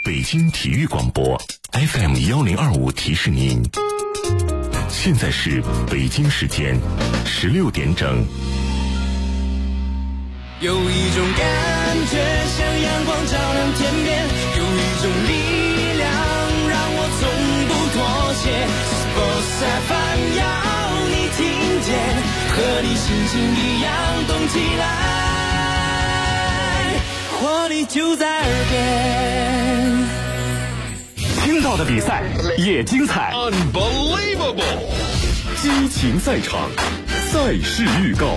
北京体育广播 FM1025提示您，现在是北京时间16点整。 有一种感觉像阳光照亮天边，有一种力量让我从不妥协。Sports FM 要你听见，和你心情一样动起来，活力就在耳边。 听到的比赛也精彩 Unbelievable， 激情赛场，赛事预告。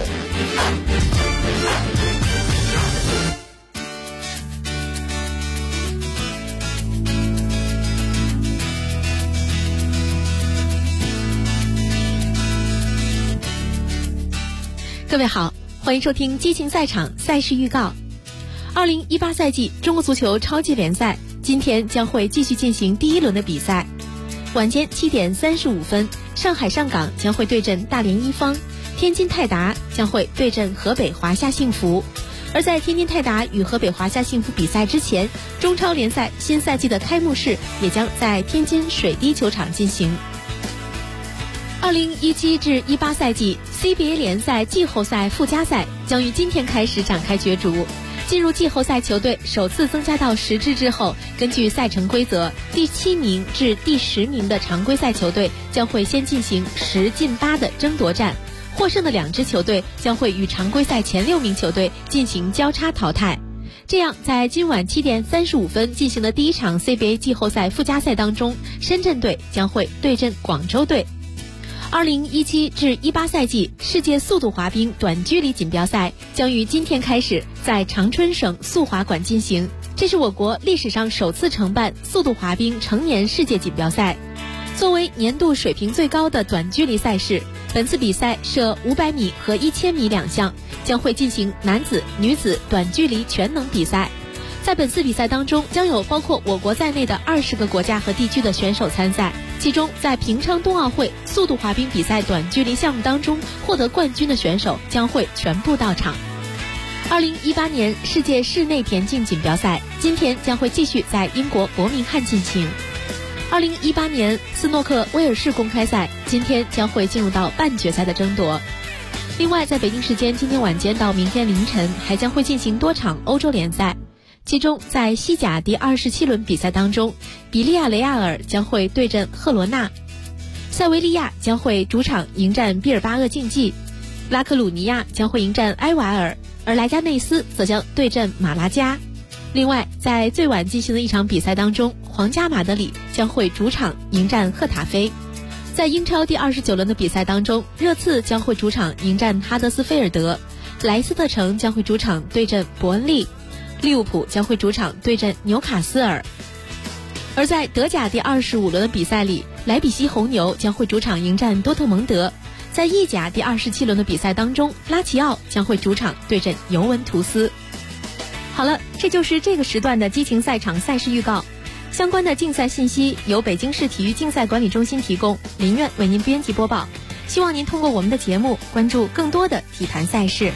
各位好，欢迎收听激情赛场赛事预告。2018赛季中国足球超级联赛今天将会继续进行第一轮的比赛。晚间7点35分，上海上港将会对阵大连一方，天津泰达将会对阵河北华夏幸福。而在天津泰达与河北华夏幸福比赛之前，中超联赛新赛季的开幕式也将在天津水滴球场进行。2017至18赛季 CBA 联赛季后赛附加赛将于今天开始展开角逐。进入季后赛球队首次增加到10支之后，根据赛程规则，第7名至第10名的常规赛球队将会先进行10进8的争夺战，获胜的2支球队将会与常规赛前6名球队进行交叉淘汰。这样，在今晚7点35分进行的第一场 CBA 季后赛附加赛当中，深圳队将会对阵广州队。2017至18赛季世界速度滑冰短距离锦标赛将于今天开始在长春省速滑馆进行，这是我国历史上首次承办速度滑冰成年世界锦标赛。作为年度水平最高的短距离赛事，本次比赛设500米和1000米2项，将会进行男子、女子短距离全能比赛。在本次比赛当中，将有包括我国在内的20个国家和地区的选手参赛，其中在平昌冬奥会速度滑冰比赛短距离项目当中获得冠军的选手将会全部到场。2018年世界室内田径锦标赛今天将会继续在英国伯明翰进行。2018年斯诺克威尔士公开赛今天将会进入到半决赛的争夺。另外，在北京时间今天晚间到明天凌晨还将会进行多场欧洲联赛，其中在西甲第27轮比赛当中，比利亚雷亚尔将会对阵赫罗纳，塞维利亚将会主场迎战毕尔巴鄂竞技，拉克鲁尼亚将会迎战埃瓦尔，而莱加内斯则将对阵马拉加。另外，在最晚进行的一场比赛当中，皇家马德里将会主场迎战赫塔菲。在英超第29轮的比赛当中，热刺将会主场迎战哈德斯菲尔德，莱斯特城将会主场对阵伯恩利，利物浦将会主场对阵纽卡斯尔。而在德甲第25轮的比赛里，莱比锡红牛将会主场迎战多特蒙德。在意甲第27轮的比赛当中，拉齐奥将会主场对阵尤文图斯。好了，这就是这个时段的激情赛场赛事预告。相关的竞赛信息由北京市体育竞赛管理中心提供，林苑为您编辑播报。希望您通过我们的节目关注更多的体坛赛事。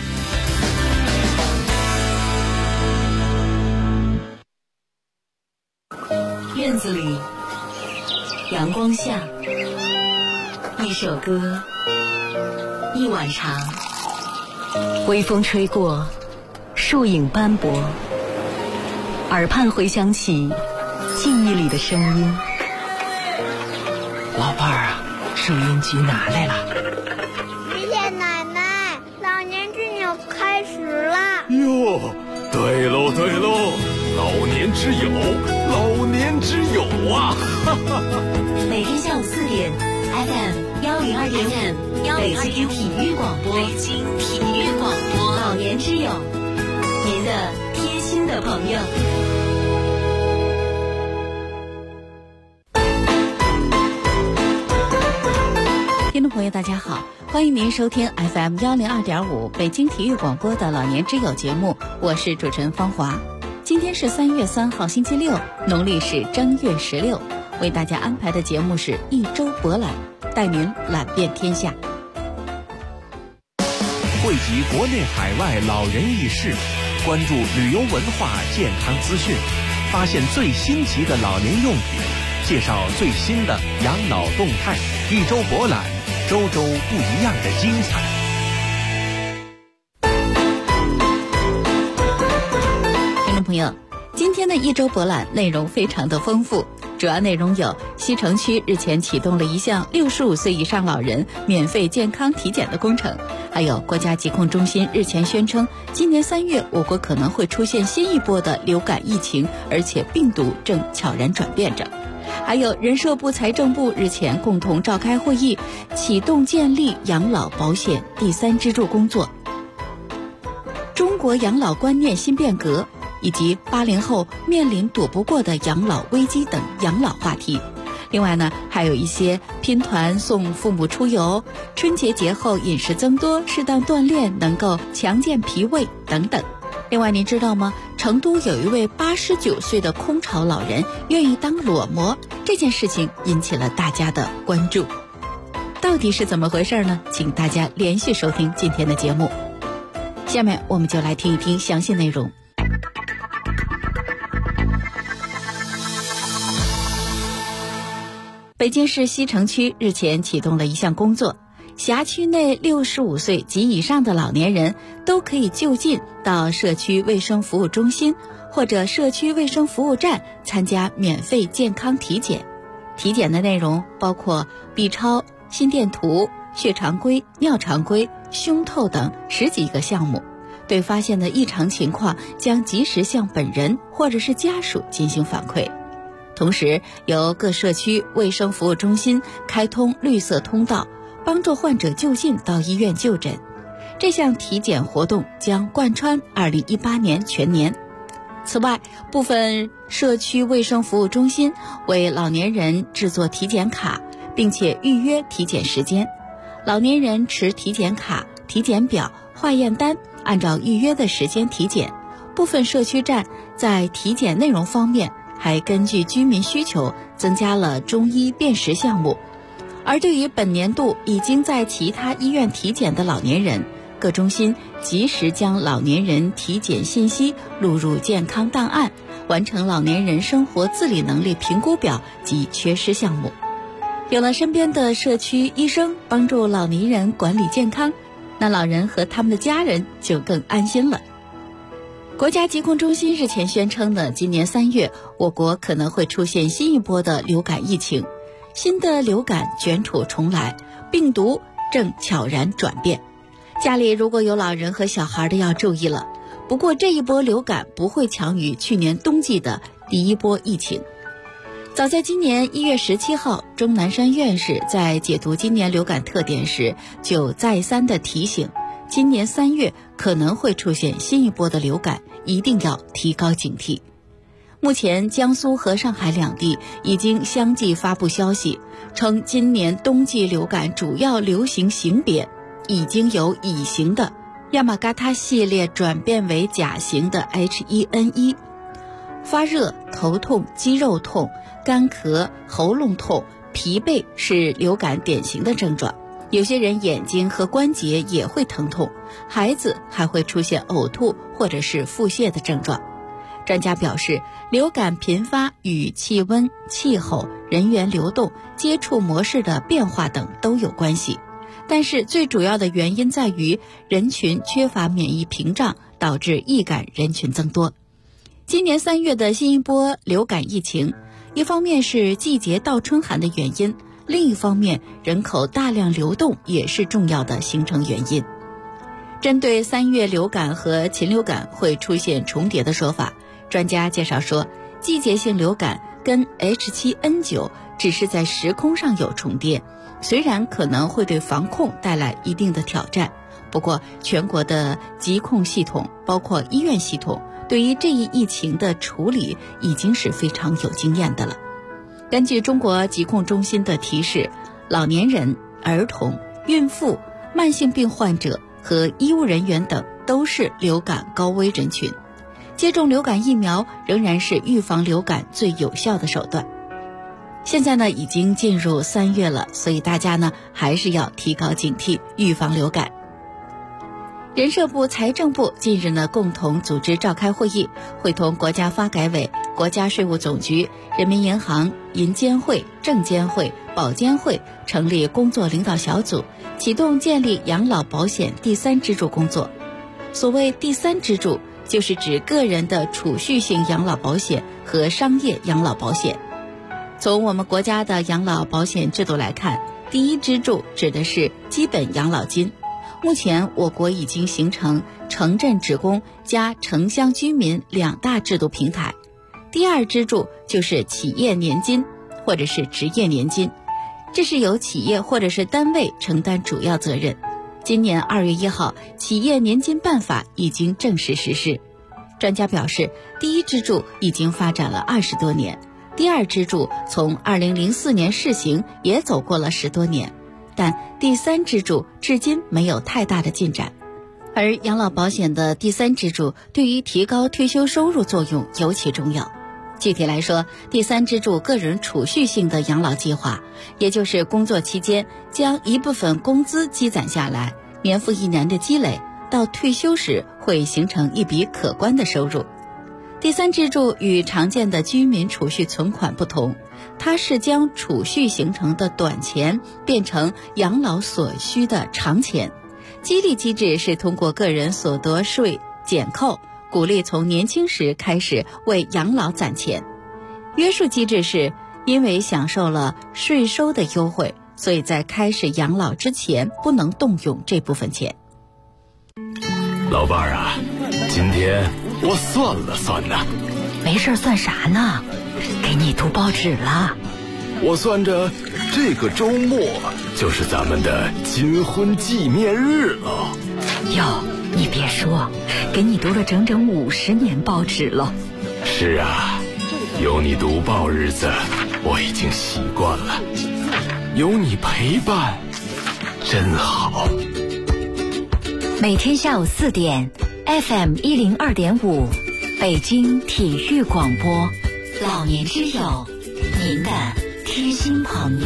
院子里，阳光下，一首歌，一碗茶，微风吹过，树影斑驳，耳畔回响起记忆里的声音。 老伴儿啊，收音机拿来了。 谢谢奶奶，老年之友开始了。 哟，对喽对喽，老年之友，老年之友啊！ 每天下午4点 FM102.5，北京体育广播，北京体育广播，老年之友，您的贴心的朋友。 听众朋友大家好，欢迎您收听 FM102.5 北京体育广播的老年之友节目，我是主持人芳华。今天是3月3号星期六，农历是正月16，为大家安排的节目是一周博览，带您览遍天下。 汇集国内海外老人轶事，关注旅游文化健康资讯， 发现最新奇的老年用品，介绍最新的养老动态，一周博览，周周不一样的精彩。 听众朋友，今天的一周博览内容非常的丰富，主要内容有：西城区日前启动了一项65岁以上老人免费健康体检的工程，还有国家疾控中心日前宣称，今年3月我国可能会出现新一波的流感疫情，而且病毒正悄然转变着。还有人社部、财政部日前共同召开会议，启动建立养老保险第3支柱工作。中国养老观念新变革，以及80后面临躲不过的养老危机等养老话题。另外呢，还有一些拼团送父母出游，春节节后饮食增多，适当锻炼能够强健脾胃等等。另外您知道吗？成都有一位89岁的空巢老人愿意当裸模，这件事情引起了大家的关注。到底是怎么回事呢？请大家连续收听今天的节目。下面我们就来听一听详细内容。北京市西城区日前启动了一项工作，辖区内65岁及以上的老年人都可以就近到社区卫生服务中心或者社区卫生服务站参加免费健康体检。体检的内容包括 B 超、心电图、血常规、尿常规、胸透等10几个项目，对发现的异常情况将及时向本人或者是家属进行反馈。同时由各社区卫生服务中心开通绿色通道，帮助患者就近到医院就诊。这项体检活动将贯穿2018年全年。此外，部分社区卫生服务中心为老年人制作体检卡，并且预约体检时间。老年人持体检卡、体检表、化验单，按照预约的时间体检。部分社区站在体检内容方面还根据居民需求增加了中医辨识项目。而对于本年度已经在其他医院体检的老年人，各中心及时将老年人体检信息录入健康档案，完成老年人生活自理能力评估表及缺失项目。有了身边的社区医生帮助老年人管理健康，那老人和他们的家人就更安心了。国家疾控中心日前宣称呢，今年3月我国可能会出现新一波的流感疫情，新的流感卷土重来，病毒正悄然转变。家里如果有老人和小孩的要注意了。不过这一波流感不会强于去年冬季的第一波疫情。早在今年1月17号，钟南山院士在解读今年流感特点时，就再三的提醒，今年3月可能会出现新一波的流感，一定要提高警惕。目前江苏和上海两地已经相继发布消息，称今年冬季流感主要流行型别已经由乙型的亚马嘎他系列转变为甲型的 H1N1。 发热、头痛、肌肉痛、干咳、喉咙痛、疲惫是流感典型的症状，有些人眼睛和关节也会疼痛，孩子还会出现呕吐或者是腹泻的症状。专家表示，流感频发与气温、气候、人员流动、接触模式的变化等都有关系，但是最主要的原因在于人群缺乏免疫屏障，导致易感人群增多。今年3月的新一波流感疫情，一方面是季节倒春寒的原因，另一方面人口大量流动也是重要的形成原因。针对3月流感和禽流感会出现重叠的说法，专家介绍说，季节性流感跟 H7N9 只是在时空上有重叠，虽然可能会对防控带来一定的挑战，不过全国的疾控系统包括医院系统对于这一疫情的处理已经是非常有经验的了。根据中国疾控中心的提示，老年人、儿童、孕妇、慢性病患者和医务人员等都是流感高危人群，接种流感疫苗仍然是预防流感最有效的手段。现在呢已经进入3月了，所以大家呢还是要提高警惕，预防流感。 人社部、财政部近日呢共同组织召开会议，会同国家发改委、国家税务总局、人民银行、银监会、证监会、保监会成立工作领导小组，启动建立养老保险第三支柱工作。所谓第三支柱，就是指个人的储蓄性养老保险和商业养老保险。从我们国家的养老保险制度来看，第一支柱指的是基本养老金。目前我国已经形成城镇职工加城乡居民两大制度平台。第二支柱就是企业年金或者是职业年金，这是由企业或者是单位承担主要责任。今年2月1号，企业年金办法已经正式实施。专家表示，第一支柱已经发展了20多年，第二支柱从2004年试行也走过了10多年，但第三支柱至今没有太大的进展。而养老保险的第三支柱对于提高退休收入作用尤其重要。具体来说，第三支柱个人储蓄性的养老计划，也就是工作期间将一部分工资积攒下来，年复一年的积累，到退休时会形成一笔可观的收入。第三支柱与常见的居民储蓄存款不同，它是将储蓄形成的短钱变成养老所需的长钱。激励机制是通过个人所得税减扣，鼓励从年轻时开始为养老攒钱。约束机制是因为享受了税收的优惠，所以在开始养老之前不能动用这部分钱。 老伴儿啊，今天我算了算呢。 没事算啥呢？给你读报纸了。 我算着这个周末就是咱们的金婚纪念日了。 哟，你别说，给你读了整整50年报纸了。 是啊，有你读报日子我已经习惯了，有你陪伴真好。 每天下午4点 FM 102.5北京体育广播，老年之友，您的贴心朋友。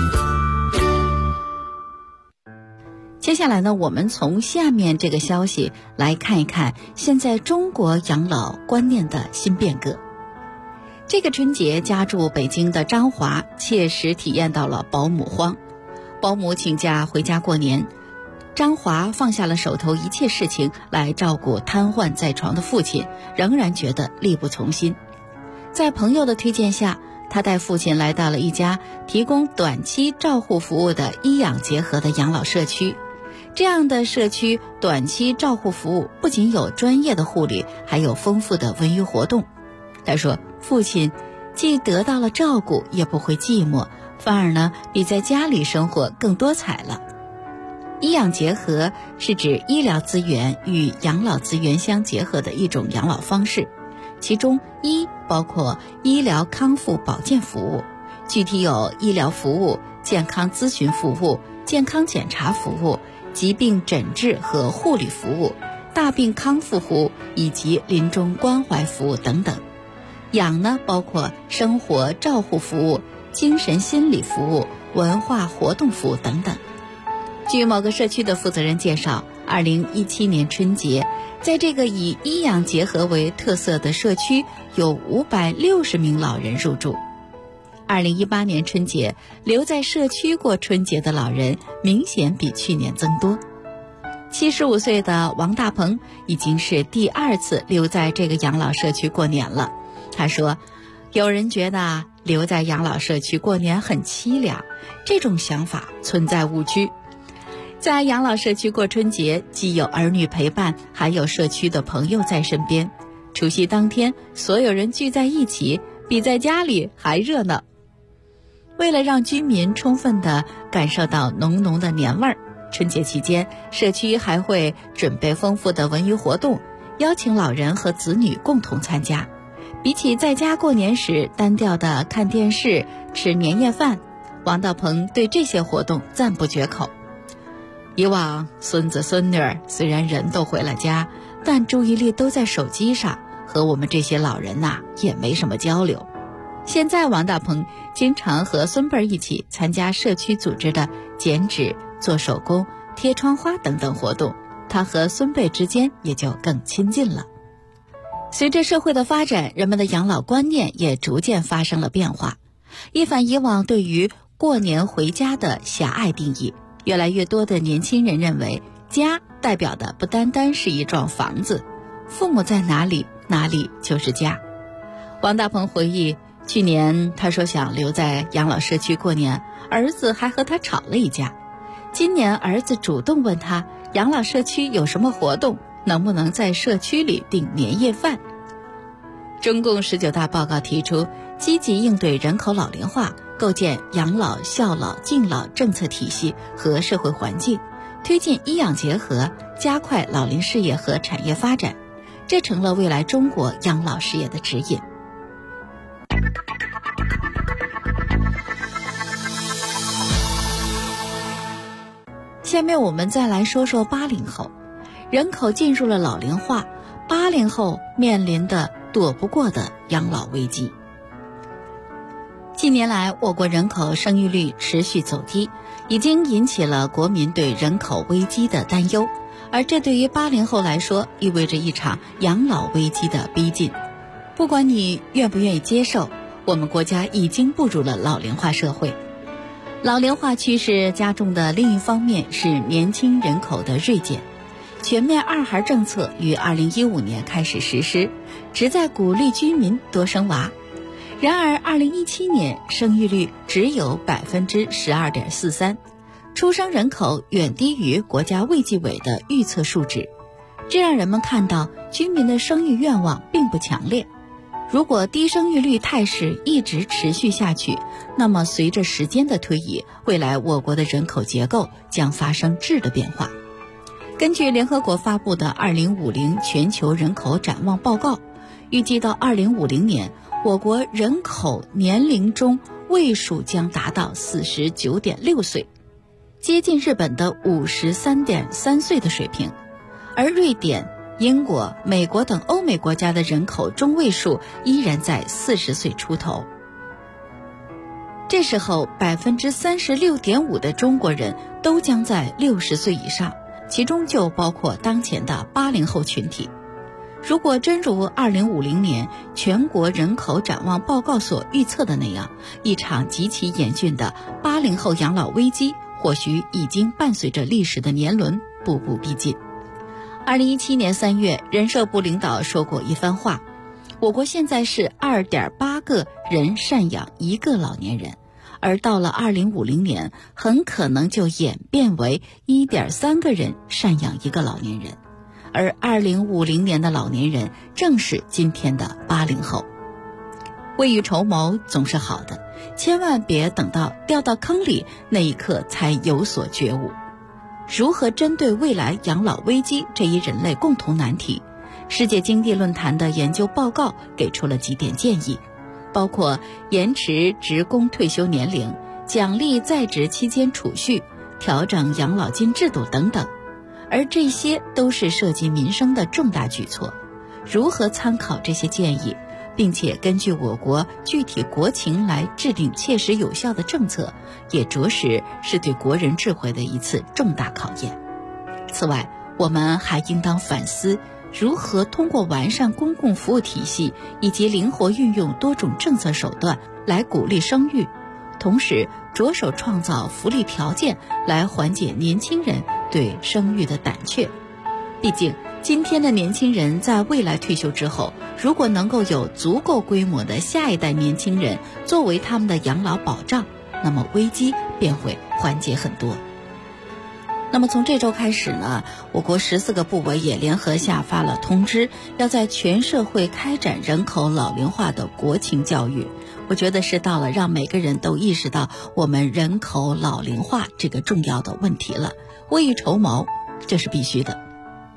接下来呢，我们从下面这个消息来看一看现在中国养老观念的新变革。这个春节家住北京的张华切实体验到了保姆荒。保姆请假回家过年，张华放下了手头一切事情来照顾瘫痪在床的父亲，仍然觉得力不从心。在朋友的推荐下，他带父亲来到了一家提供短期照护服务的医养结合的养老社区。这样的社区短期照护服务不仅有专业的护理，还有丰富的文娱活动。他说，父亲既得到了照顾，也不会寂寞，反而呢比在家里生活更多彩了。医养结合是指医疗资源与养老资源相结合的一种养老方式，其中医包括医疗康复保健服务，具体有医疗服务、健康咨询服务、健康检查服务、疾病诊治和护理服务、大病康复服务以及临终关怀服务等等。养呢包括生活照护服务、精神心理服务、文化活动服务等等。据某个社区的负责人介绍，2017年春节，在这个以医养结合为特色的社区，有560名老人入住。2018年春节，留在社区过春节的老人明显比去年增多。75岁的王大鹏已经是第2次留在这个养老社区过年了。他说，有人觉得留在养老社区过年很凄凉，这种想法存在误区。在养老社区过春节，既有儿女陪伴，还有社区的朋友在身边。除夕当天，所有人聚在一起，比在家里还热闹。为了让居民充分地感受到浓浓的年味儿，春节期间，社区还会准备丰富的文娱活动，邀请老人和子女共同参加。比起在家过年时单调的看电视、吃年夜饭，王大鹏对这些活动赞不绝口。以往孙子孙女儿虽然人都回了家，但注意力都在手机上，和我们这些老人也没什么交流。现在王大鹏经常和孙辈一起参加社区组织的剪纸、做手工、贴窗花等等活动， 他和孙辈之间也就更亲近了。随着社会的发展，人们的养老观念也逐渐发生了变化。一反以往对于过年回家的狭隘定义，越来越多的年轻人认为，家代表的不单单是一幢房子，父母在哪里，哪里就是家。王大鹏回忆，去年他说想留在养老社区过年，儿子还和他吵了一架。今年儿子主动问他，养老社区有什么活动，能不能在社区里订年夜饭。中共19大报告提出，积极应对人口老龄化，构建养老、孝老、敬老政策体系和社会环境，推进医养结合，加快老龄事业和产业发展，这成了未来中国养老事业的指引。下面我们再来说说80后。人口进入了老龄化，80后面临的躲不过的养老危机。近年来，我国人口生育率持续走低，已经引起了国民对人口危机的担忧，而这对于80后来说，意味着一场养老危机的逼近。不管你愿不愿意接受，我们国家已经步入了老龄化社会。老龄化趋势加重的另一方面是年轻人口的锐减。全面2孩政策于2015年开始实施，旨在鼓励居民多生娃。然而2017年生育率只有 12.43%， 出生人口远低于国家卫计委的预测数值，这让人们看到居民的生育愿望并不强烈。如果低生育率态势一直持续下去，那么随着时间的推移，未来我国的人口结构将发生质的变化。根据联合国发布的2050全球人口展望报告，预计到2050年，我国人口年龄中位数将达到 49.6 岁，接近日本的 53.3 岁的水平。而瑞典、英国、美国等欧美国家的人口中位数依然在40岁出头。这时候 36.5% 的中国人都将在60岁以上，其中就包括当前的80后群体。如果真如2050年全国人口展望报告所预测的那样，一场极其严峻的80后养老危机或许已经伴随着历史的年轮步步逼近。2017年3月，人社部领导说过一番话，我国现在是 2.8 个人赡养一个老年人，而到了2050年，很可能就演变为 1.3 个人赡养一个老年人。而2050年的老年人正是今天的80后。未雨绸缪总是好的，千万别等到掉到坑里那一刻才有所觉悟。如何针对未来养老危机这一人类共同难题，世界经济论坛的研究报告给出了几点建议，包括延迟职工退休年龄、奖励在职期间储蓄、调整养老金制度等等。而这些都是涉及民生的重大举措，如何参考这些建议，并且根据我国具体国情来制定切实有效的政策，也着实是对国人智慧的一次重大考验。此外，我们还应当反思如何通过完善公共服务体系以及灵活运用多种政策手段来鼓励生育，同时着手创造福利条件来缓解年轻人对生育的胆怯。毕竟今天的年轻人在未来退休之后，如果能够有足够规模的下一代年轻人作为他们的养老保障，那么危机便会缓解很多。那么从这周开始呢，我国14个部委也联合下发了通知，要在全社会开展人口老龄化的国情教育。我觉得是到了让每个人都意识到我们人口老龄化这个重要的问题了，未雨绸缪，这是必须的。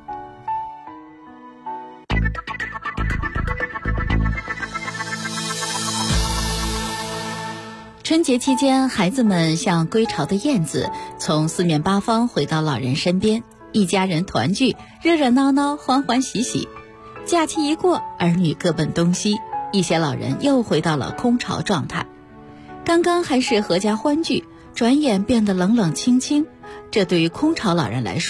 春节期间，孩子们像归巢的燕子，从四面八方回到老人身边，一家人团聚，热热闹闹，欢欢喜喜。假期一过，儿女各奔东西，一些老人又回到了空巢状态。刚刚还是阖家欢聚，转眼变得冷冷清清，这对于空巢老人来说，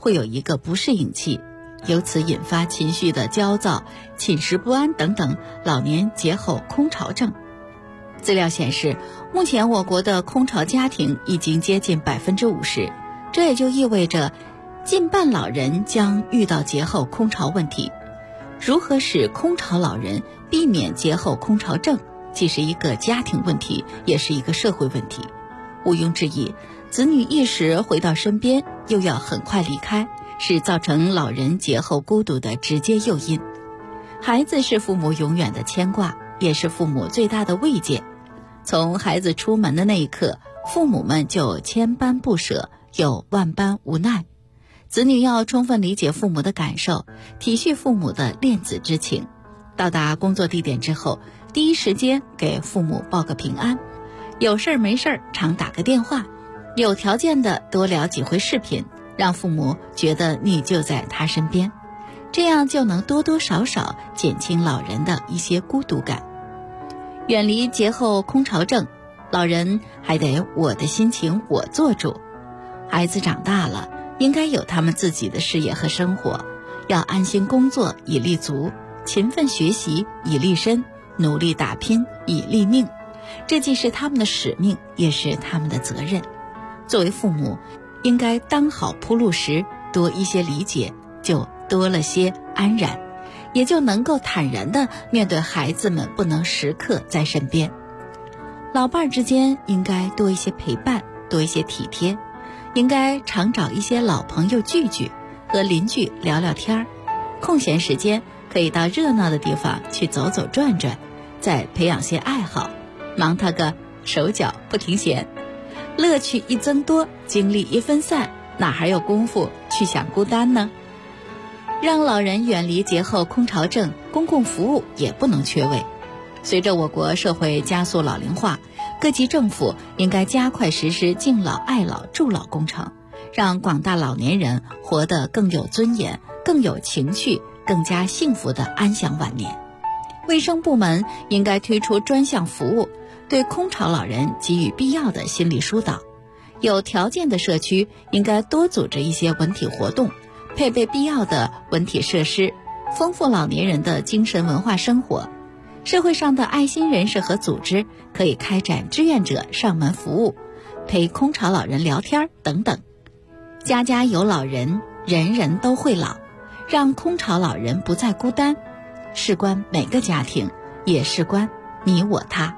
会有一个不适应期，由此引发情绪的焦躁、寝食不安等等老年节后空巢症。资料显示，目前我国的空巢家庭已经接近50%，这也就意味着近半老人将遇到节后空巢问题。如何使空巢老人避免节后空巢症，既是一个家庭问题，也是一个社会问题。毋庸置疑，子女一时回到身边，又要很快离开，是造成老人节后孤独的直接诱因。孩子是父母永远的牵挂，也是父母最大的慰藉。从孩子出门的那一刻，父母们就千般不舍，有万般无奈。子女要充分理解父母的感受，体恤父母的恋子之情。到达工作地点之后，第一时间给父母报个平安，有事儿没事儿常打个电话，有条件的多聊几回视频，让父母觉得你就在他身边，这样就能多多少少减轻老人的一些孤独感。远离节后空巢症，老人还得我的心情我做主。孩子长大了，应该有他们自己的事业和生活，要安心工作以立足，勤奋学习以立身，努力打拼以立命。这既是他们的使命，也是他们的责任。作为父母，应该当好铺路石，多一些理解，就多了些安然，也就能够坦然地面对孩子们不能时刻在身边。老伴儿之间应该多一些陪伴，多一些体贴，应该常找一些老朋友聚聚，和邻居聊聊天儿。空闲时间可以到热闹的地方去走走转转，再培养些爱好，忙他个手脚不停闲。乐趣一增多，精力一分散，哪还有功夫去想孤单呢？让老人远离节后空巢症，公共服务也不能缺位。随着我国社会加速老龄化，各级政府应该加快实施敬老爱老助老工程，让广大老年人活得更有尊严，更有情趣，更加幸福的安享晚年。卫生部门应该推出专项服务，对空巢老人给予必要的心理疏导。有条件的社区应该多组织一些文体活动，配备必要的文体设施，丰富老年人的精神文化生活。社会上的爱心人士和组织可以开展志愿者上门服务，陪空巢老人聊天等等。家家有老人，人人都会老，让空巢老人不再孤单，事关每个家庭，也事关你我他。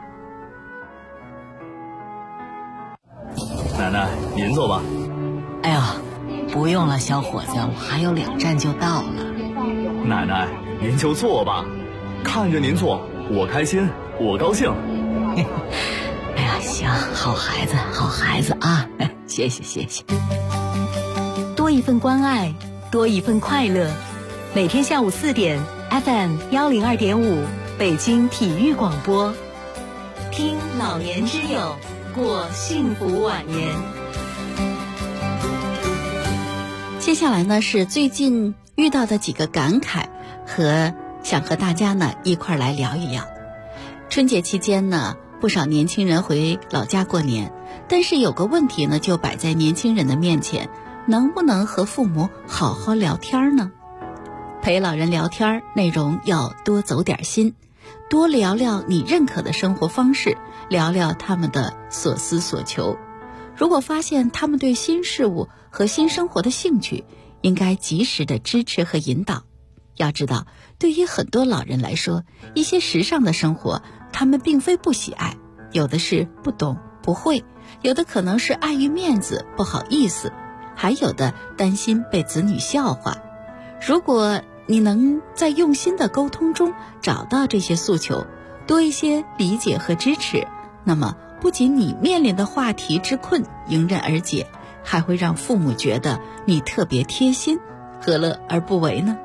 奶奶，您坐吧。 哎呀，不用了，小伙子，我还有2站就到了。 奶奶，您就坐吧，看着您坐，我开心，我高兴。 哎呀，行，好孩子，好孩子啊！谢谢，谢谢。 多一份关爱，多一份快乐。每天下午4点 ，FM 102.5，北京体育广播，听老年之友，过幸福晚年。 接下来呢，是最近遇到的几个感慨，想和大家呢一块来聊一聊。春节期间呢，不少年轻人回老家过年，但是有个问题呢，就摆在年轻人的面前，能不能和父母好好聊天呢？陪老人聊天，内容要多走点心，多聊聊你认可的生活方式，聊聊他们的所思所求。如果发现他们对新事物和新生活的兴趣，应该及时的支持和引导。要知道，对于很多老人来说，一些时尚的生活他们并非不喜爱，有的是不懂不会，有的可能是碍于面子不好意思，还有的担心被子女笑话。如果你能在用心的沟通中找到这些诉求，多一些理解和支持，那么不仅你面临的话题之困迎刃而解，还会让父母觉得你特别贴心，何乐而不为呢？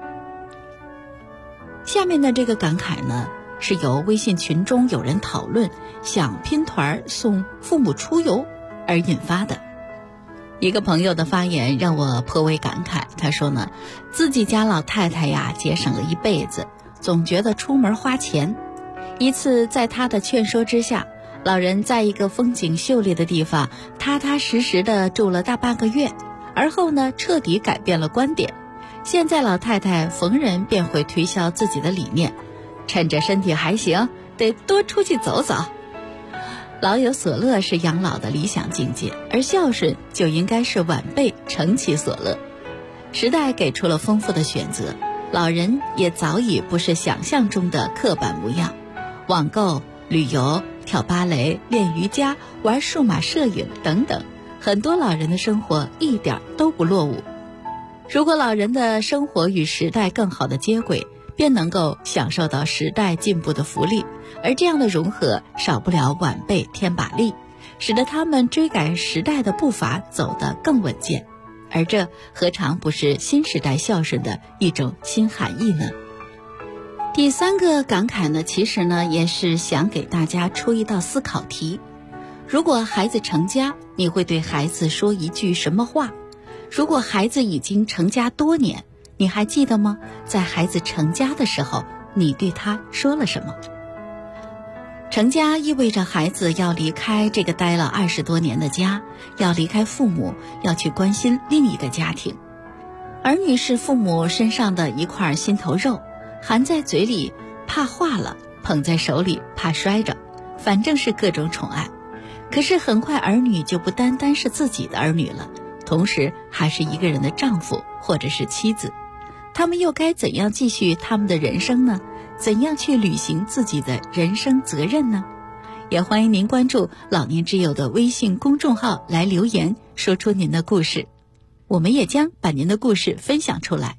下面的这个感慨呢，是由微信群中有人讨论想拼团送父母出游而引发的。一个朋友的发言让我颇为感慨，他说呢，自己家老太太呀节省了一辈子，总觉得出门花钱。一次在他的劝说之下，老人在一个风景秀丽的地方踏踏实实地住了大半个月， 而后呢，彻底改变了观点。现在老太太逢人便会推销自己的理念，趁着身体还行，得多出去走走。老有所乐是养老的理想境界，而孝顺就应该是晚辈成其所乐。时代给出了丰富的选择，老人也早已不是想象中的刻板模样。网购、旅游、跳芭蕾、练瑜伽、玩数码摄影等等，很多老人的生活一点都不落伍。如果老人的生活与时代更好的接轨，便能够享受到时代进步的福利，而这样的融合少不了晚辈添把力，使得他们追赶时代的步伐走得更稳健。而这何尝不是新时代孝顺的一种新含义呢？第三个感慨呢，其实呢也是想给大家出一道思考题。如果孩子成家，你会对孩子说一句什么话？如果孩子已经成家多年，你还记得吗？在孩子成家的时候，你对他说了什么？成家意味着孩子要离开这个待了20多年的家，要离开父母，要去关心另一个家庭。儿女是父母身上的一块心头肉，含在嘴里怕化了，捧在手里怕摔着，反正是各种宠爱。可是很快儿女就不单单是自己的儿女了，同时还是一个人的丈夫或者是妻子。他们又该怎样继续他们的人生呢？怎样去履行自己的人生责任呢？也欢迎您关注老年之友的微信公众号来留言，说出您的故事，我们也将把您的故事分享出来。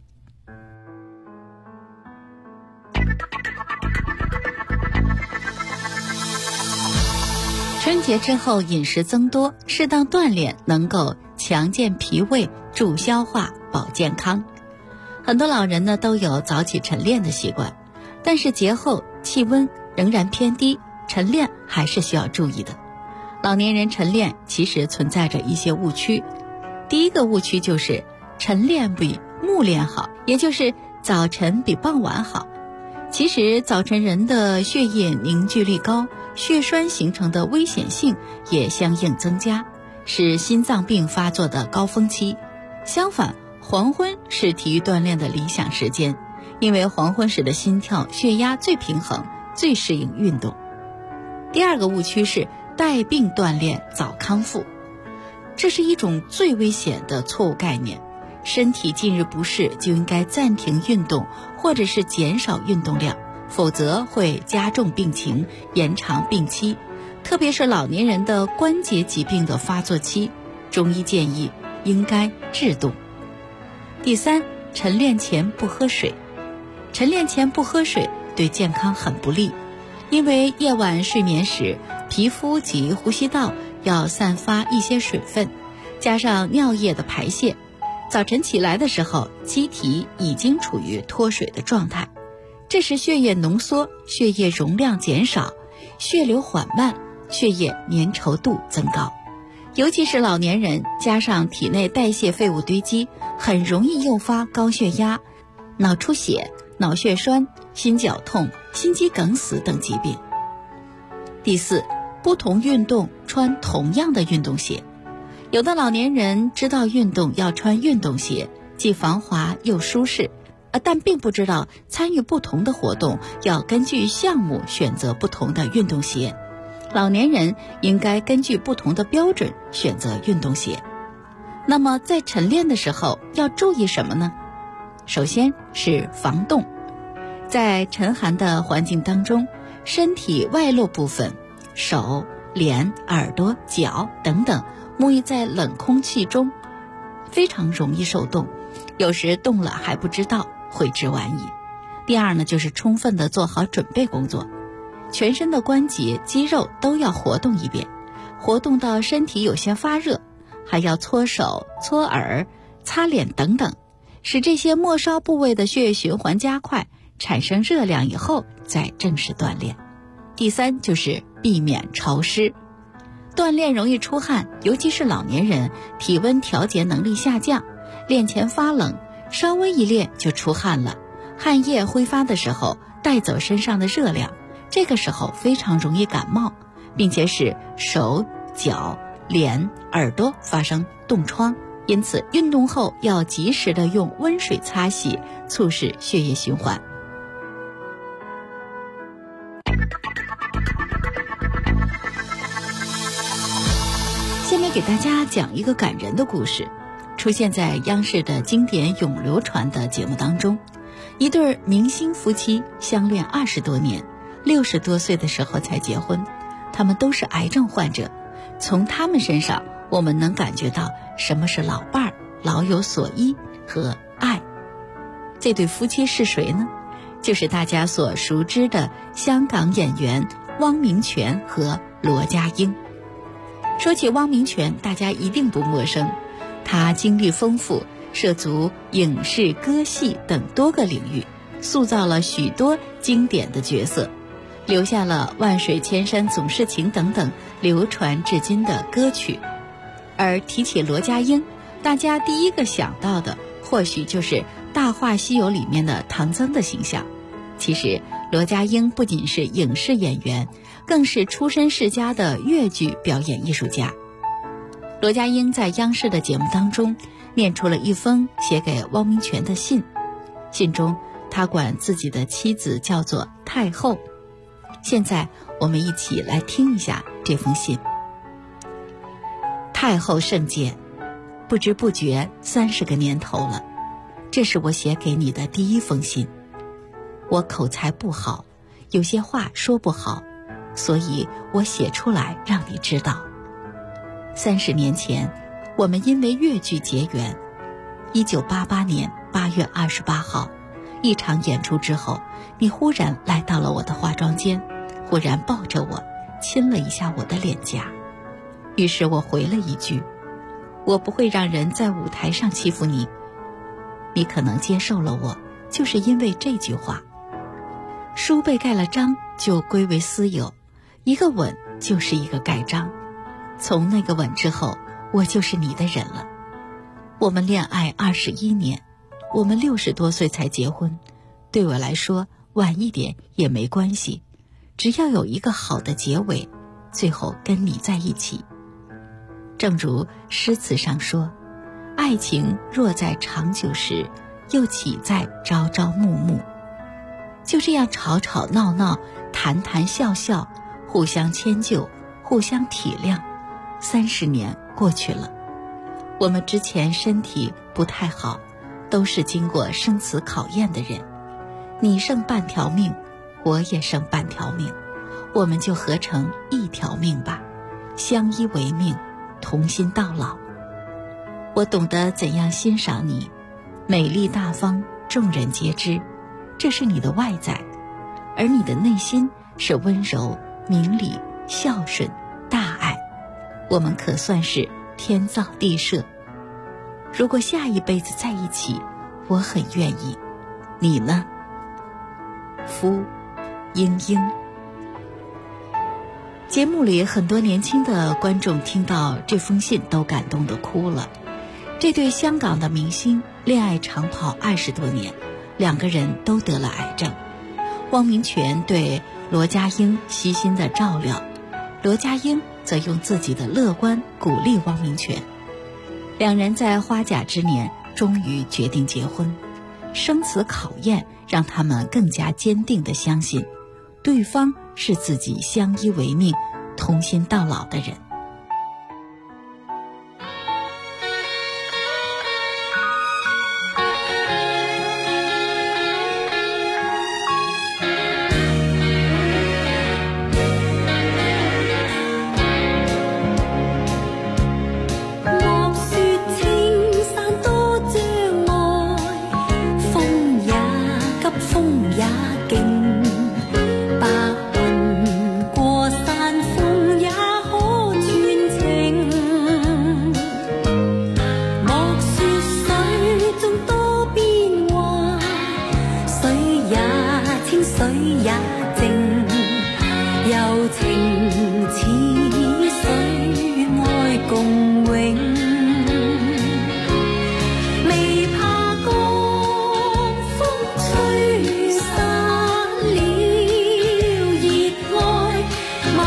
春节之后饮食增多，适当锻炼能够强健脾胃、助消化、保健康。很多老人呢都有早起晨练的习惯，但是节后气温仍然偏低，晨练还是需要注意的。老年人晨练其实存在着一些误区。第一个误区就是晨练比暮练好，也就是早晨比傍晚好。其实早晨人的血液凝聚力高，血栓形成的危险性也相应增加，是心脏病发作的高峰期。相反，黄昏是体育锻炼的理想时间，因为黄昏时的心跳、血压最平衡，最适应运动。第二个误区是带病锻炼早康复，这是一种最危险的错误概念。身体近日不适就应该暂停运动，或者是减少运动量，否则会加重病情，延长病期。特别是老年人的关节疾病的发作期，中医建议应该制动。第三，晨练前不喝水。晨练前不喝水对健康很不利，因为夜晚睡眠时，皮肤及呼吸道要散发一些水分，加上尿液的排泄，早晨起来的时候，机体已经处于脱水的状态。这时血液浓缩，血液容量减少，血流缓慢，血液粘稠度增高。尤其是老年人，加上体内代谢废物堆积，很容易诱发高血压、脑出血、脑血栓、心绞痛、心肌梗死等疾病。第四，不同运动穿同样的运动鞋。有的老年人知道运动要穿运动鞋，既防滑又舒适，但并不知道参与不同的活动要根据项目选择不同的运动鞋。老年人应该根据不同的标准选择运动鞋。那么在晨练的时候要注意什么呢？首先是防冻。在晨寒的环境当中，身体外露部分，手、脸、耳朵、脚等等，沐浴在冷空气中，非常容易受冻，有时冻了还不知道，悔之晚矣。第二呢，就是充分的做好准备工作，全身的关节、肌肉都要活动一遍，活动到身体有些发热，还要搓手、搓耳、擦脸等等，使这些末梢部位的血液循环加快，产生热量以后再正式锻炼。第三就是避免潮湿。锻炼容易出汗，尤其是老年人，体温调节能力下降，练前发冷，稍微一练就出汗了，汗液挥发的时候带走身上的热量，这个时候非常容易感冒，并且使手、脚、脸、耳朵发生冻疮。 因此运动后要及时的用温水擦洗，促使血液循环。下面给大家讲一个感人的故事，出现在央视的经典永流传的节目当中。一对明星夫妻相恋20多年，60多岁的时候才结婚，他们都是癌症患者。从他们身上我们能感觉到什么是老伴儿、老有所依和爱。这对夫妻是谁呢？就是大家所熟知的香港演员汪明荃和罗家英。说起汪明荃，大家一定不陌生，他经历丰富，涉足影视、歌戏等多个领域，塑造了许多经典的角色，留下了万水千山总是情等等流传至今的歌曲。而提起罗家英，大家第一个想到的或许就是《大话西游》里面的唐僧的形象。其实罗家英不仅是影视演员，更是出身世家的粤剧表演艺术家。罗家英在央视的节目当中念出了一封写给汪明荃的信，信中他管自己的妻子叫做太后。现在我们一起来听一下这封信。太后圣洁，不知不觉30个年头了，这是我写给你的第一封信。我口才不好，有些话说不好，所以我写出来让你知道。30年前，我们因为粤剧结缘。1988年8月28号，一场演出之后，你忽然来到了我的化妆间，忽然抱着我，亲了一下我的脸颊。于是我回了一句：我不会让人在舞台上欺负你。你可能接受了我，就是因为这句话。书被盖了章，就归为私有，一个吻就是一个盖章。从那个吻之后，我就是你的人了。我们恋爱21年，我们60多岁才结婚，对我来说晚一点也没关系，只要有一个好的结尾，最后跟你在一起。正如诗词上说，爱情若在长久时，又岂在朝朝暮暮。就这样吵吵闹闹，谈谈笑笑，互相迁就，互相体谅。30年过去了，我们之前身体不太好，都是经过生死考验的人。你剩半条命，我也剩半条命，我们就合成一条命吧，相依为命，同心到老。我懂得怎样欣赏你，美丽大方，众人皆知，这是你的外在，而你的内心是温柔、明理、孝顺、大爱。我们可算是天造地设。如果下一辈子在一起，我很愿意。你呢？夫英英。节目里很多年轻的观众听到这封信都感动得哭了。这对香港的明星恋爱长跑20多年，2个人都得了癌症。汪明荃对罗家英悉心的照料，罗家英则用自己的乐观鼓励汪明荃。2人在花甲之年终于决定结婚。生死考验让他们更加坚定地相信，对方是自己相依为命、同心到老的人。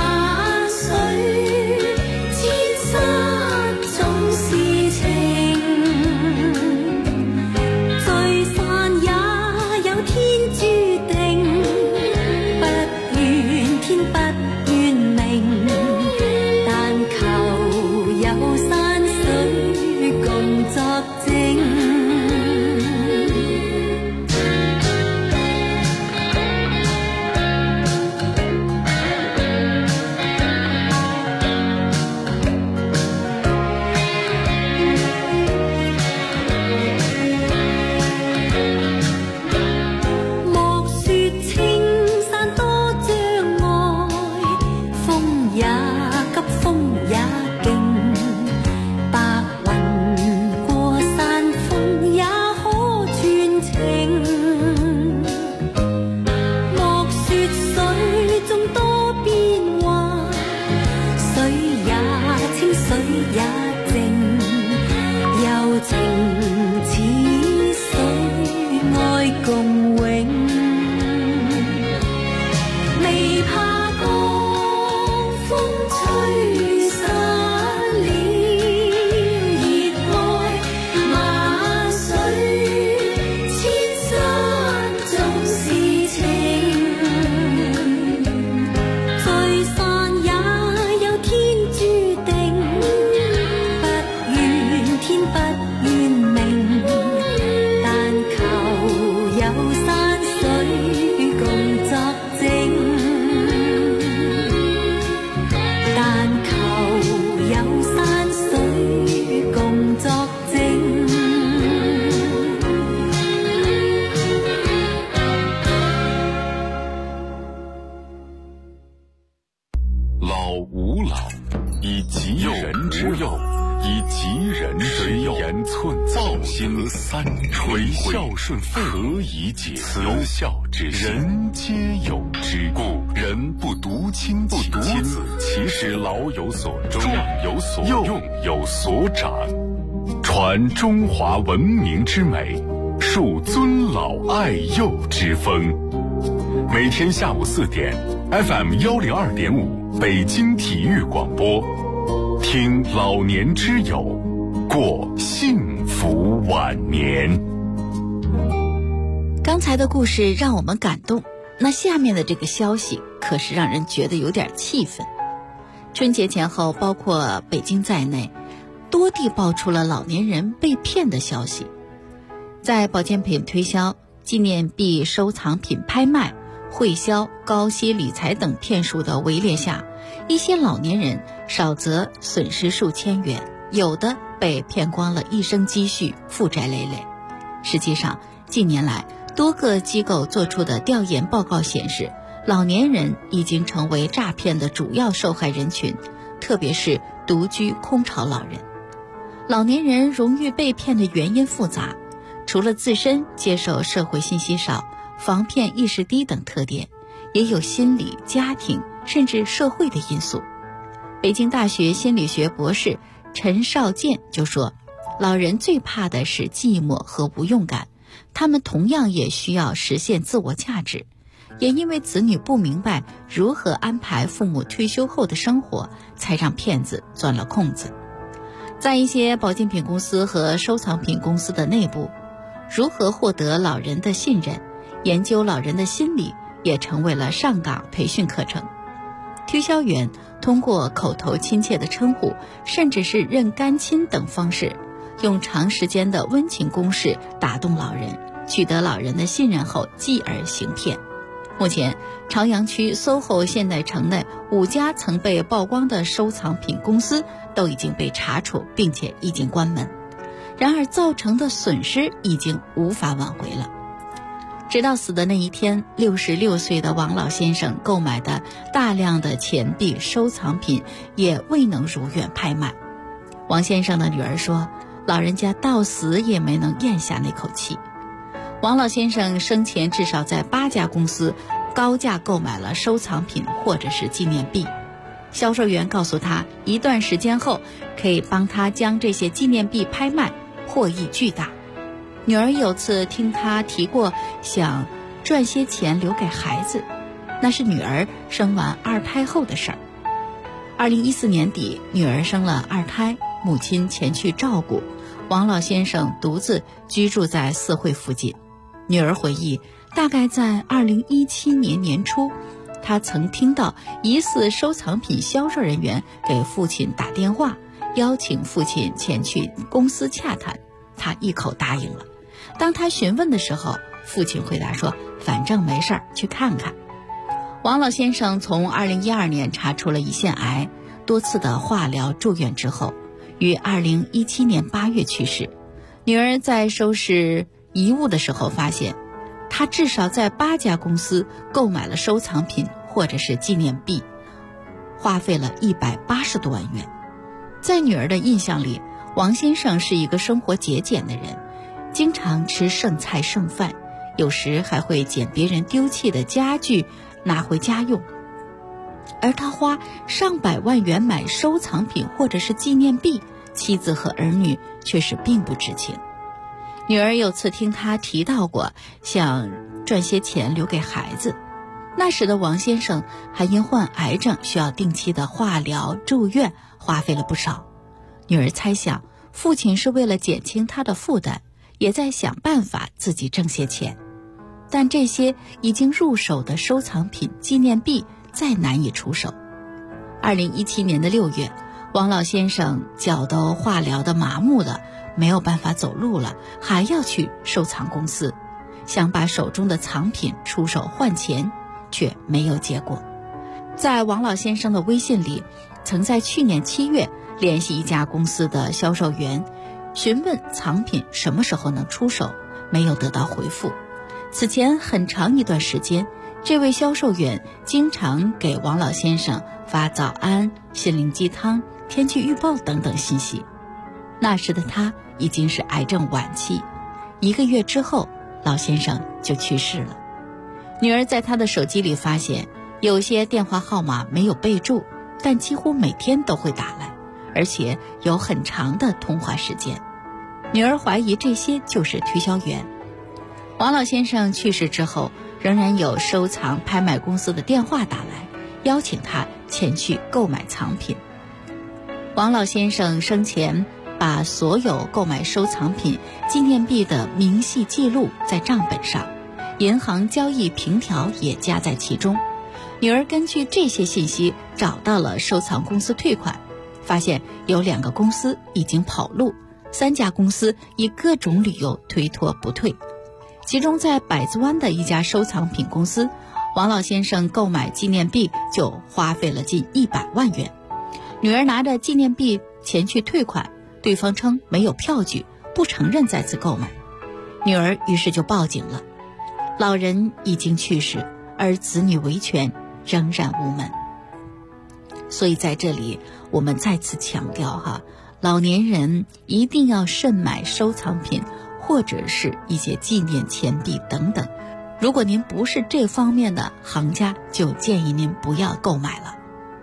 千山总是情。 无老，以及人之幼，以及人之幼，言寸报心三垂孝顺何以解由孝之人皆有之，故人不独亲其亲，其实老有所终，壮有所用，有所长，传中华文明之美，树尊老爱幼之风。每天下午4点 FM 102.5北京体育广播，听老年之友，过幸福晚年。 刚才的故事让我们感动，那下面的这个消息可是让人觉得有点气愤。春节前后，包括北京在内，多地爆出了老年人被骗的消息。在保健品推销、纪念币收藏品拍卖、汇销、高息理财等骗术的围猎下，一些老年人少则损失数千元，有的被骗光了一生积蓄，负债累累。实际上，近年来多个机构做出的调研报告显示，老年人已经成为诈骗的主要受害人群，特别是独居空巢老人。老年人容易被骗的原因复杂，除了自身接受社会信息少、防骗意识低等特点，也有心理、家庭甚至社会的因素。北京大学心理学博士陈少健就说，老人最怕的是寂寞和无用感，他们同样也需要实现自我价值，也因为子女不明白如何安排父母退休后的生活，才让骗子钻了空子。在一些保健品公司和收藏品公司的内部，如何获得老人的信任，研究老人的心理也成为了上岗培训课程。推销员通过口头亲切的称呼，甚至是认干亲等方式，用长时间的温情攻势打动老人，取得老人的信任后继而行骗。目前朝阳区 SOHO 现代城内5家曾被曝光的收藏品公司都已经被查处，并且已经关门。然而造成的损失已经无法挽回了。直到死的那一天，66岁的王老先生购买的大量的钱币收藏品也未能如愿拍卖。王先生的女儿说，老人家到死也没能咽下那口气。王老先生生前至少在8家公司高价购买了收藏品或者是纪念币，销售员告诉他，一段时间后可以帮他将这些纪念币拍卖，获益巨大。女儿有次听他提过想赚些钱留给孩子，那是女儿生完2胎后的事儿。2014年底，女儿生了2胎，母亲前去照顾，王老先生独自居住在四惠附近。女儿回忆，大概在2017年年初，她曾听到疑似收藏品销售人员给父亲打电话，邀请父亲前去公司洽谈，他一口答应了。当他询问的时候，父亲回答说，反正没事儿，去看看。王老先生从2012年查出了胰腺癌，多次的化疗住院之后，于2017年8月去世。女儿在收拾遗物的时候发现，他至少在8家公司购买了收藏品或者是纪念币，花费了180多万元。在女儿的印象里，王先生是一个生活节俭的人，经常吃剩菜剩饭，有时还会捡别人丢弃的家具拿回家用。而他花上百万元买收藏品或者是纪念币，妻子和儿女却是并不知情。女儿有次听他提到过想赚些钱留给孩子，那时的王先生还因患癌症需要定期的化疗住院，花费了不少。女儿猜想父亲是为了减轻他的负担，也在想办法自己挣些钱。但这些已经入手的收藏品纪念币再难以出手。2017年的6月，王老先生脚都化疗的麻木了，没有办法走路了，还要去收藏公司，想把手中的藏品出手换钱，却没有结果。在王老先生的微信里，曾在去年7月联系一家公司的销售员，询问藏品什么时候能出手，没有得到回复。此前很长一段时间， 这位销售员经常给王老先生发早安、心灵鸡汤、天气预报等等信息。那时的他已经是癌症晚期，1个月之后，老先生就去世了。女儿在他的手机里发现，有些电话号码没有备注，但几乎每天都会打来，而且有很长的通话时间。女儿怀疑这些就是推销员。王老先生去世之后，仍然有收藏拍卖公司的电话打来，邀请他前去购买藏品。王老先生生前把所有购买收藏品纪念币的明细记录在账本上，银行交易凭条也加在其中。女儿根据这些信息找到了收藏公司退款，发现有2个公司已经跑路，3家公司以各种理由推脱不退。其中在百子湾的一家收藏品公司，王老先生购买纪念币就花费了近100万元。女儿拿着纪念币前去退款，对方称没有票据，不承认再次购买。女儿于是就报警了。老人已经去世，而子女维权仍然无门。所以在这里我们再次强调老年人一定要慎买收藏品，或者是一些纪念钱币等等。如果您不是这方面的行家，就建议您不要购买了。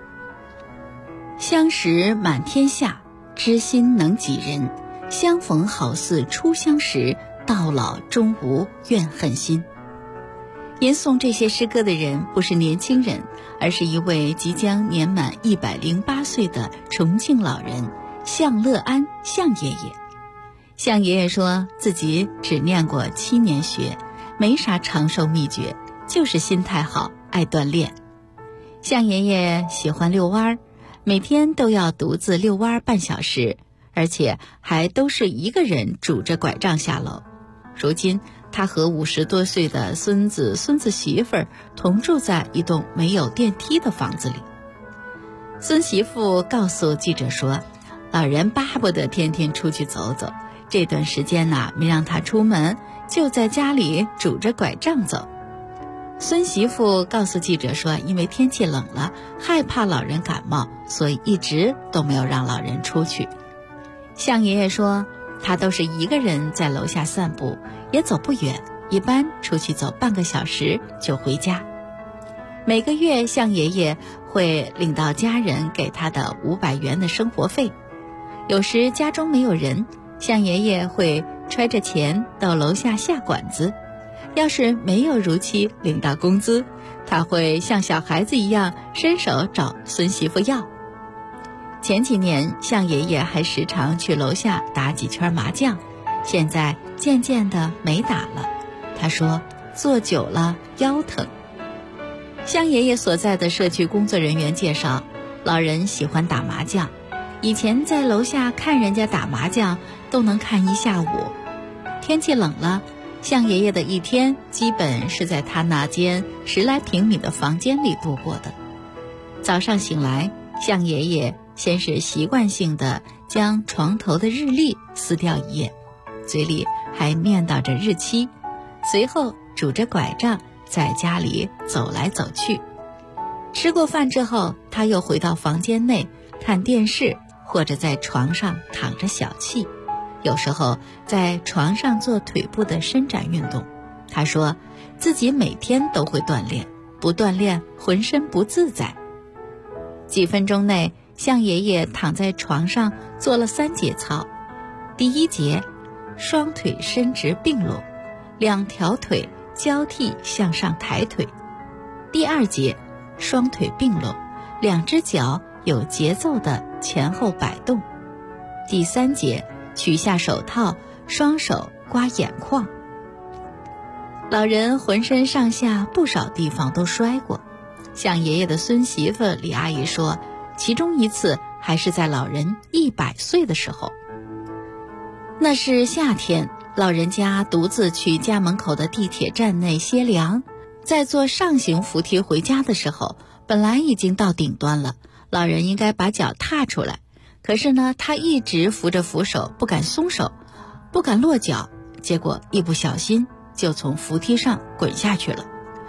相识满天下，知心能几人？相逢好似初相识，到老终无怨恨心。吟诵这些诗歌的人不是年轻人，而是一位即将年满108岁的重庆老人向乐安向爷爷。向爷爷说自己只念过7年学，没啥长寿秘诀，就是心态好，爱锻炼。向爷爷喜欢遛弯，每天都要独自遛弯半小时，而且还都是一个人拄着拐杖下楼。如今他和50多岁的孙子媳妇儿同住在一栋没有电梯的房子里。孙媳妇告诉记者说，老人巴不得天天出去走走，这段时间没让他出门，就在家里拄着拐杖走。孙媳妇告诉记者说，因为天气冷了，害怕老人感冒，所以一直都没有让老人出去。向爷爷说，他都是一个人在楼下散步，也走不远，一般出去走半个小时就回家。每个月向爷爷会领到家人给他的500元的生活费。有时家中没有人，向爷爷会揣着钱到楼下下馆子。要是没有如期领到工资，他会像小孩子一样伸手找孙媳妇要。前几年向爷爷还时常去楼下打几圈麻将，现在渐渐的没打了。他说坐久了腰疼。向爷爷所在的社区工作人员介绍，老人喜欢打麻将，以前在楼下看人家打麻将都能看1下午。天气冷了，向爷爷的一天基本是在他那间10来平米的房间里度过的。早上醒来，向爷爷先是习惯性地将床头的日历撕掉1页，嘴里还念叨着日期，随后拄着拐杖在家里走来走去。吃过饭之后，他又回到房间内看电视，或者在床上躺着小憩，有时候在床上做腿部的伸展运动。他说自己每天都会锻炼，不锻炼浑身不自在。几分钟内，向爷爷躺在床上做了3节操。第1节，双腿伸直并拢，2条腿交替向上抬腿。第2节，双腿并拢，2只脚有节奏的前后摆动。第3节，取下手套，双手刮眼眶。老人浑身上下不少地方都摔过。向爷爷的孙媳妇李阿姨说，其中一次还是在老人100岁的时候。那是夏天，老人家独自去家门口的地铁站内歇凉，在坐上行扶梯回家的时候，本来已经到顶端了，老人应该把脚踏出来，可是呢，他一直扶着扶手，不敢松手，不敢落脚，结果一不小心就从扶梯上滚下去了。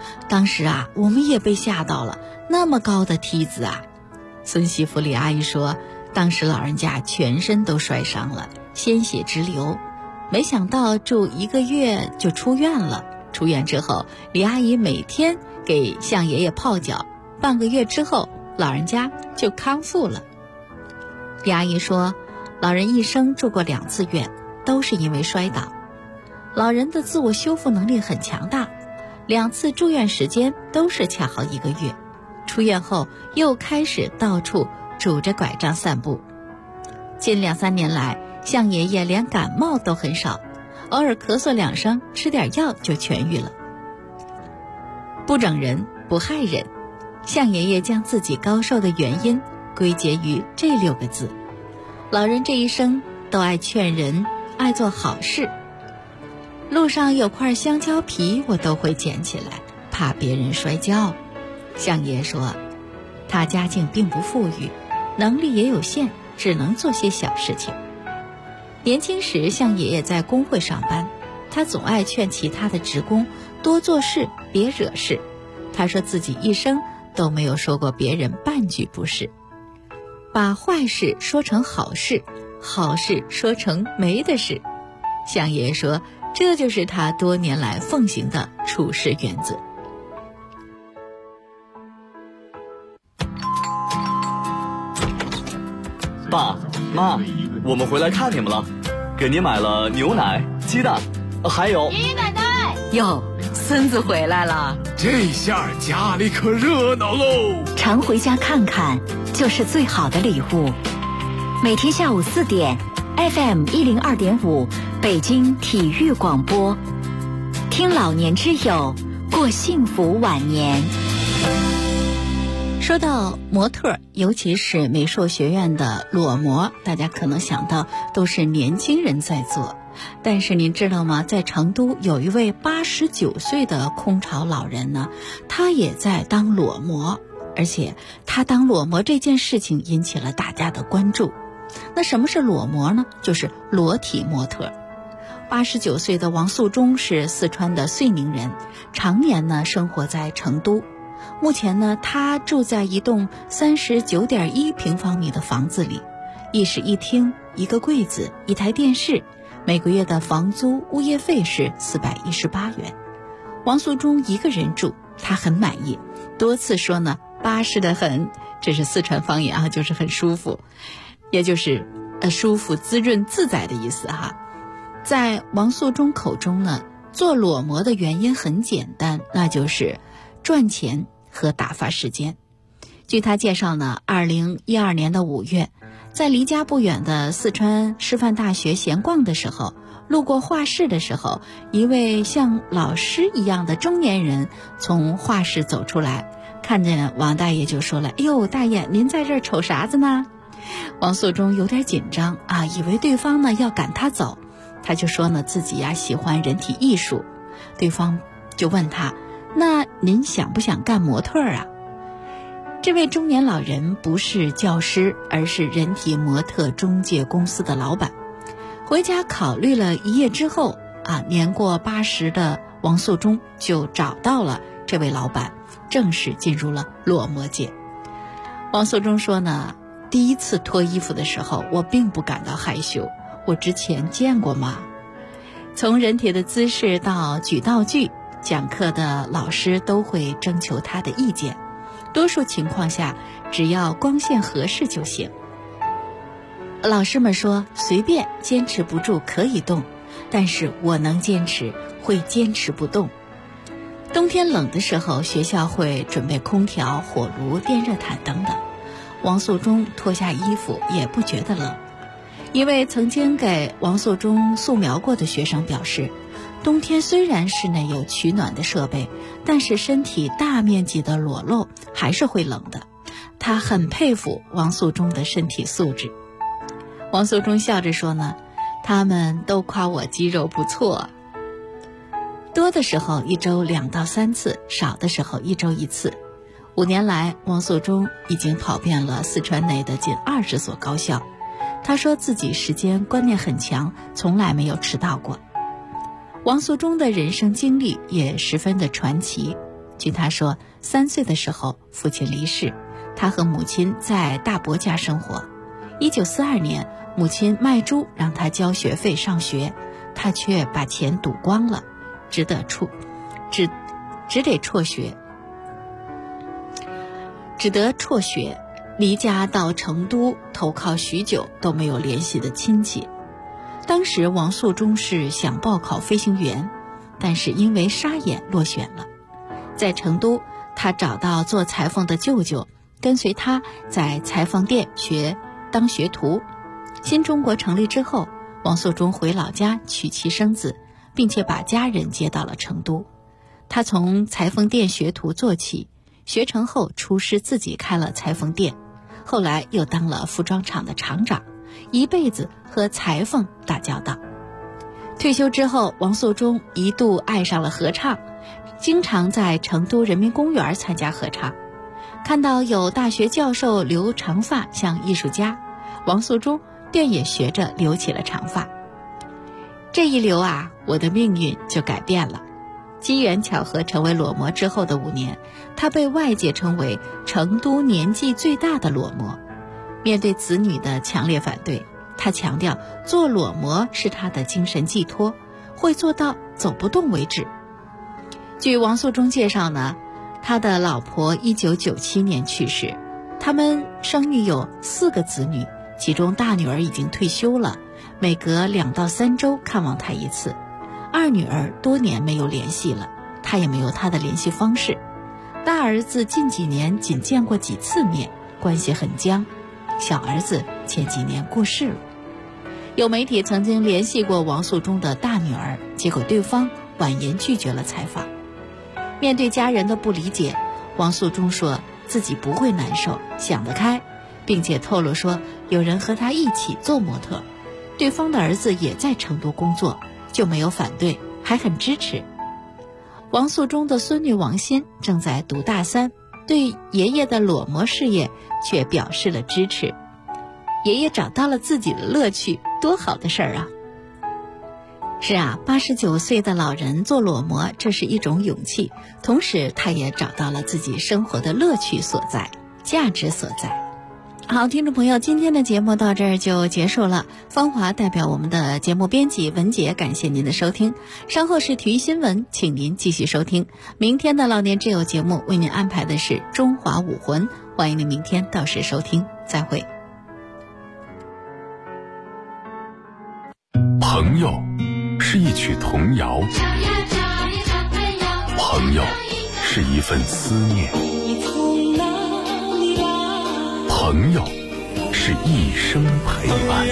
当时啊，我们也被吓到了，那么高的梯子啊。孙媳妇李阿姨说，当时老人家全身都摔伤了，鲜血直流，没想到住1个月就出院了。出院之后，李阿姨每天给向爷爷泡脚，半个月之后，老人家就康复了。李阿姨说，老人一生住过2次院，都是因为摔倒。老人的自我修复能力很强大，2次住院时间都是恰好1个月。出院后又开始到处拄着拐杖散步。近2、3年来，向爷爷连感冒都很少，偶尔咳嗽2声，吃点药就痊愈了。不整人，不害人，向爷爷将自己高寿的原因归结于这6个字。老人这一生都爱劝人，爱做好事。路上有块香蕉皮，我都会捡起来，怕别人摔跤。向爷说，他家境并不富裕，能力也有限，只能做些小事情。年轻时，向爷爷在工会上班，他总爱劝其他的职工多做事，别惹事。他说自己一生都没有说过别人半句不是，把坏事说成好事，好事说成没的事。向爷爷说，这就是他多年来奉行的处事原则。 爸妈，我们回来看你们了，给您买了牛奶、鸡蛋，还有爷爷奶奶。 哟，孙子回来了， 这下家里可热闹喽！ 常回家看看，就是最好的礼物。每天下午4点 ，FM 102.5，北京体育广播，听老年之友，过幸福晚年。 说到模特，尤其是美术学院的裸模，大家可能想到都是年轻人在做。但是您知道吗？在成都有一位89岁的空巢老人呢，他也在当裸模，而且他当裸模这件事情引起了大家的关注。那什么是裸模呢？就是裸体模特。89岁的王素忠是四川的遂宁人，常年呢生活在成都。目前呢，他住在一栋39.1平方米的房子里，一室一厅，一个柜子，一台电视，每个月的房租物业费是418元。王素忠一个人住，他很满意，多次说呢，巴适得很，这是四川方言啊，就是很舒服，也就是舒服、滋润、自在的意思哈。在王素忠口中呢，做裸模的原因很简单，那就是赚钱和打发时间。据他介绍呢，2012年的5月，在离家不远的四川师范大学闲逛的时候，路过画室的时候，一位像老师一样的中年人从画室走出来，看见王大爷就说了：“哎呦，大爷，您在这儿瞅啥子呢？”王素忠有点紧张啊，以为对方呢要赶他走，他就说呢自己呀喜欢人体艺术。对方就问他：“那您想不想干模特啊？”这位中年老人不是教师，而是人体模特中介公司的老板。回家考虑了一夜之后年过80的王素忠就找到了这位老板，正式进入了裸模界。王素忠说呢，第一次脱衣服的时候，我并不感到害羞，我之前见过吗？从人体的姿势到举道具，讲课的老师都会征求他的意见，多数情况下只要光线合适就行。老师们说随便，坚持不住可以动，但是我能坚持，会坚持不动。冬天冷的时候，学校会准备空调、火炉、电热毯等等。王素忠脱下衣服也不觉得冷。一位曾经给王素忠素描过的学生表示，冬天虽然室内有取暖的设备，但是身体大面积的裸露还是会冷的。他很佩服王素忠的身体素质。王素忠笑着说呢，他们都夸我肌肉不错。多的时候1周2到3次，少的时候1周1次。5年来，王素忠已经跑遍了四川内的近20所高校。他说自己时间观念很强，从来没有迟到过。王素忠的人生经历也十分的传奇。 据他说，3岁的时候父亲离世，他和母亲在大伯家生活。1942年，母亲卖猪让他交学费上学，他却把钱赌光了，只得辍学，离家到成都投靠许久都没有联系的亲戚。当时王肃中是想报考飞行员，但是因为沙眼落选了。在成都，他找到做裁缝的舅舅，跟随他在裁缝店当学徒。新中国成立之后，王肃中回老家娶妻生子，并且把家人接到了成都。他从裁缝店学徒做起，学成后出师自己开了裁缝店，后来又当了服装厂的厂长，一辈子和裁缝打交道。退休之后，王肃中一度爱上了合唱，经常在成都人民公园参加合唱。看到有大学教授留长发像艺术家，王肃中便也学着留起了长发。这一留啊，我的命运就改变了。机缘巧合成为裸模之后的5年，他被外界称为成都年纪最大的裸模。面对子女的强烈反对，他强调做裸模是他的精神寄托，会做到走不动为止。据王肃中介绍呢，他的老婆1997年去世，他们生育有4个子女，其中大女儿已经退休了，每隔2到3周看望他一次。二女儿多年没有联系了，他也没有她的联系方式。大儿子近几年仅见过几次面，关系很僵。小儿子前几年过世了。有媒体曾经联系过王肃中的大女儿，结果对方婉言拒绝了采访。面对家人的不理解，王肃中说自己不会难受，想得开，并且透露说有人和他一起做模特，对方的儿子也在成都工作，就没有反对，还很支持。王肃中的孙女王欣正在读大3，对爷爷的裸模事业却表示了支持。爷爷找到了自己的乐趣，多好的事儿啊！是啊，89岁的老人做裸模，这是一种勇气，同时他也找到了自己生活的乐趣所在，价值所在。好，听众朋友，今天的节目到这儿就结束了。芳华代表我们的节目编辑文杰，感谢您的收听。稍后是体育新闻，请您继续收听。明天的老年之友节目为您安排的是中华武魂，欢迎您明天到时收听，再会。 朋友是一曲童谣，朋友是一份思念，朋友是一生陪伴。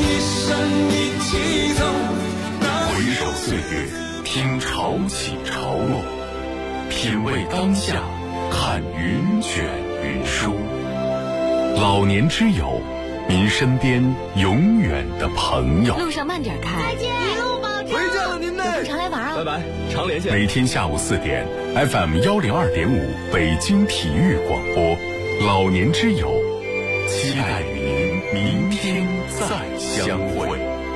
回首岁月，听潮起潮落，品味当下，看云卷云舒。老年之友，您身边永远的朋友。 路上慢点开。 再见，一路保重。 回见了您嘞， 有空常来玩啊。 拜拜，常联系。 每天下午4点 ，FM 102.5北京体育广播，老年之友，期待与您明天再相会。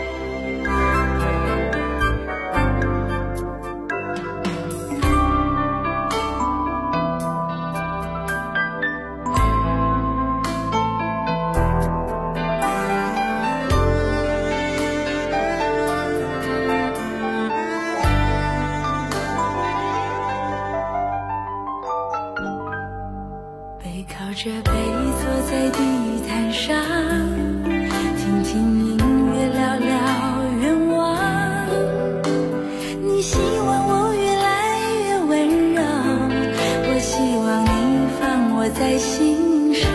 着背坐在地毯上，听听音乐，聊聊愿望。你希望我越来越温柔，我希望你放我在心上。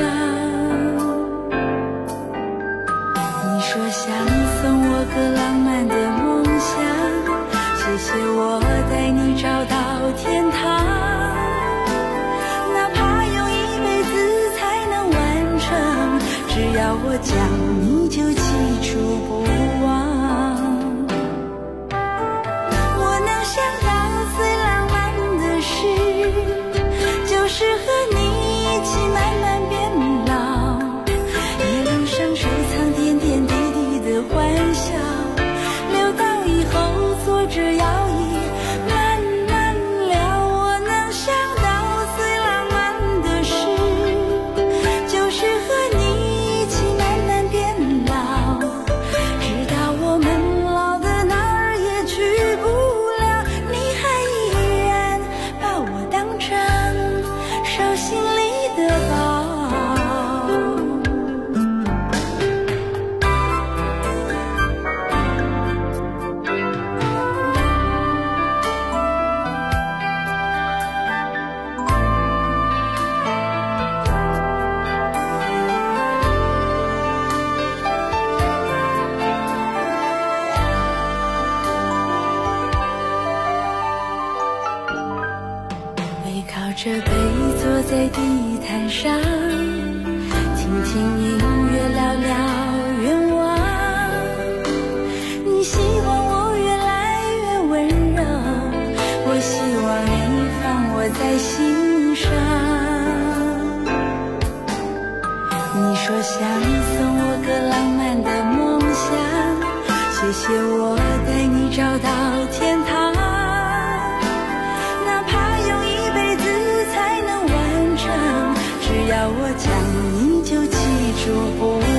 你说想送我个浪漫的梦想，谢谢我带你找到天堂。只要我讲，你就记住不忘。我能想到最浪漫的事，就是和你一起慢慢变老，一路上收藏点点滴滴的欢笑，留到以后坐着摇椅慢慢聊。我能想到坛上，听听音乐，聊聊愿望。你希望我越来越温柔，我希望你放我在心上。你说想送我个浪漫的梦想，谢谢我带你找到天堂，哪怕用一辈子才能完成，只要我讲你就记住不